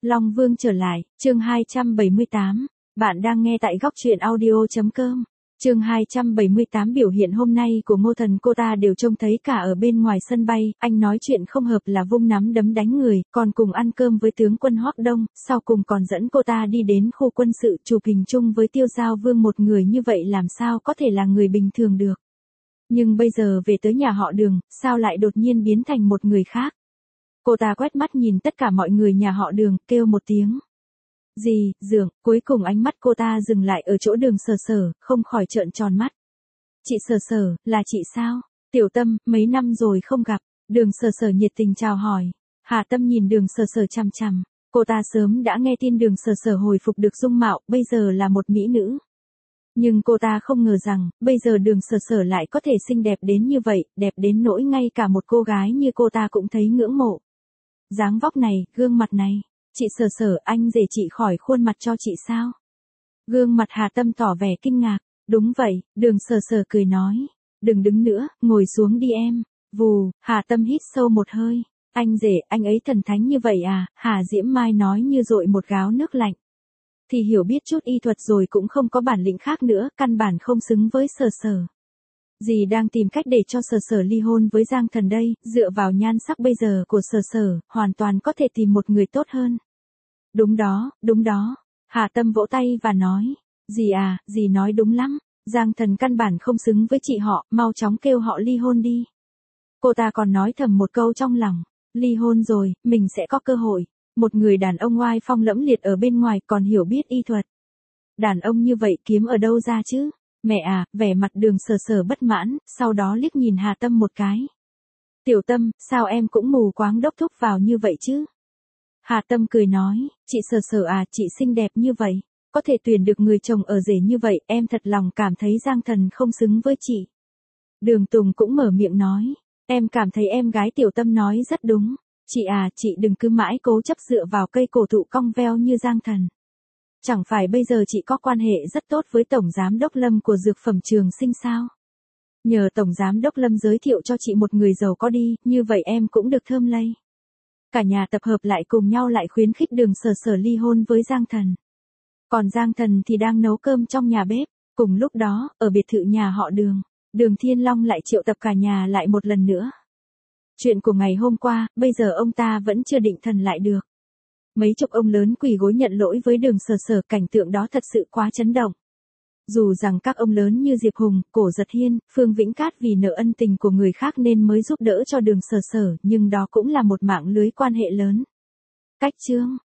Long Vương trở lại, chương 278. Bạn đang nghe tại góc truyện audio.com. Chương 278 biểu hiện hôm nay của Ngô Thần cô ta đều trông thấy cả ở bên ngoài sân bay, anh nói chuyện không hợp là vung nắm đấm đánh người, còn cùng ăn cơm với tướng quân Hoắc Đông, sau cùng còn dẫn cô ta đi đến khu quân sự chụp hình chung với Tiêu Giao Vương, một người như vậy làm sao có thể là người bình thường được. Nhưng bây giờ về tới nhà họ Đường, sao lại đột nhiên biến thành một người khác? Cô ta quét mắt nhìn tất cả mọi người nhà họ Đường, kêu một tiếng. Gì, Dượng, cuối cùng ánh mắt cô ta dừng lại ở chỗ Đường Sở Sở, không khỏi trợn tròn mắt. Chị Sở Sở, là chị sao? Tiểu Tâm, mấy năm rồi không gặp. Đường Sở Sở nhiệt tình chào hỏi. Hà Tâm nhìn Đường Sở Sở chằm chằm. Cô ta sớm đã nghe tin Đường Sở Sở hồi phục được dung mạo, bây giờ là một mỹ nữ. Nhưng cô ta không ngờ rằng, bây giờ Đường Sở Sở lại có thể xinh đẹp đến như vậy, đẹp đến nỗi ngay cả một cô gái như cô ta cũng thấy ngưỡng mộ. Dáng vóc này, gương mặt này. Chị Sở Sở, anh rể chị khỏi khuôn mặt cho chị sao? Gương mặt Hà Tâm tỏ vẻ kinh ngạc. Đúng vậy, Đường Sở Sở cười nói. Đừng đứng nữa, ngồi xuống đi em. Vù, Hà Tâm hít sâu một hơi. Anh rể, anh ấy thần thánh như vậy à? Hà Diễm Mai nói như dội một gáo nước lạnh. Thì hiểu biết chút y thuật rồi cũng không có bản lĩnh khác nữa, căn bản không xứng với Sở Sở. Dì đang tìm cách để cho Sở Sở ly hôn với Giang Thần đây, dựa vào nhan sắc bây giờ của Sở Sở, hoàn toàn có thể tìm một người tốt hơn. Đúng đó, đúng đó. Hà Tâm vỗ tay và nói. Dì à, dì nói đúng lắm. Giang Thần căn bản không xứng với chị họ, mau chóng kêu họ ly hôn đi. Cô ta còn nói thầm một câu trong lòng. Ly hôn rồi, mình sẽ có cơ hội. Một người đàn ông oai phong lẫm liệt ở bên ngoài còn hiểu biết y thuật. Đàn ông như vậy kiếm ở đâu ra chứ? Mẹ à, vẻ mặt Đường Sở Sở bất mãn, sau đó liếc nhìn Hà Tâm một cái. Tiểu Tâm, sao em cũng mù quáng đốc thúc vào như vậy chứ? Hà Tâm cười nói, chị Sở Sở à, chị xinh đẹp như vậy, có thể tuyển được người chồng ở rể như vậy, em thật lòng cảm thấy Giang Thần không xứng với chị. Đường Tùng cũng mở miệng nói, em cảm thấy em gái Tiểu Tâm nói rất đúng. Chị à, chị đừng cứ mãi cố chấp dựa vào cây cổ thụ cong veo như Giang Thần. Chẳng phải bây giờ chị có quan hệ rất tốt với Tổng Giám Đốc Lâm của Dược Phẩm Trường Sinh sao? Nhờ Tổng Giám Đốc Lâm giới thiệu cho chị một người giàu có đi, như vậy em cũng được thơm lây. Cả nhà tập hợp lại cùng nhau lại khuyến khích Đường Sở Sở ly hôn với Giang Thần. Còn Giang Thần thì đang nấu cơm trong nhà bếp. Cùng lúc đó, ở biệt thự nhà họ Đường, Đường Thiên Long lại triệu tập cả nhà lại một lần nữa. Chuyện của ngày hôm qua, bây giờ ông ta vẫn chưa định thần lại được. Mấy chục ông lớn quỳ gối nhận lỗi với Đường Sở Sở, cảnh tượng đó thật sự quá chấn động. Dù rằng các ông lớn như Diệp Hùng, Cổ Giật Hiên, Phương Vĩnh Cát vì nợ ân tình của người khác nên mới giúp đỡ cho Đường Sở Sở, nhưng đó cũng là một mạng lưới quan hệ lớn. Cách chương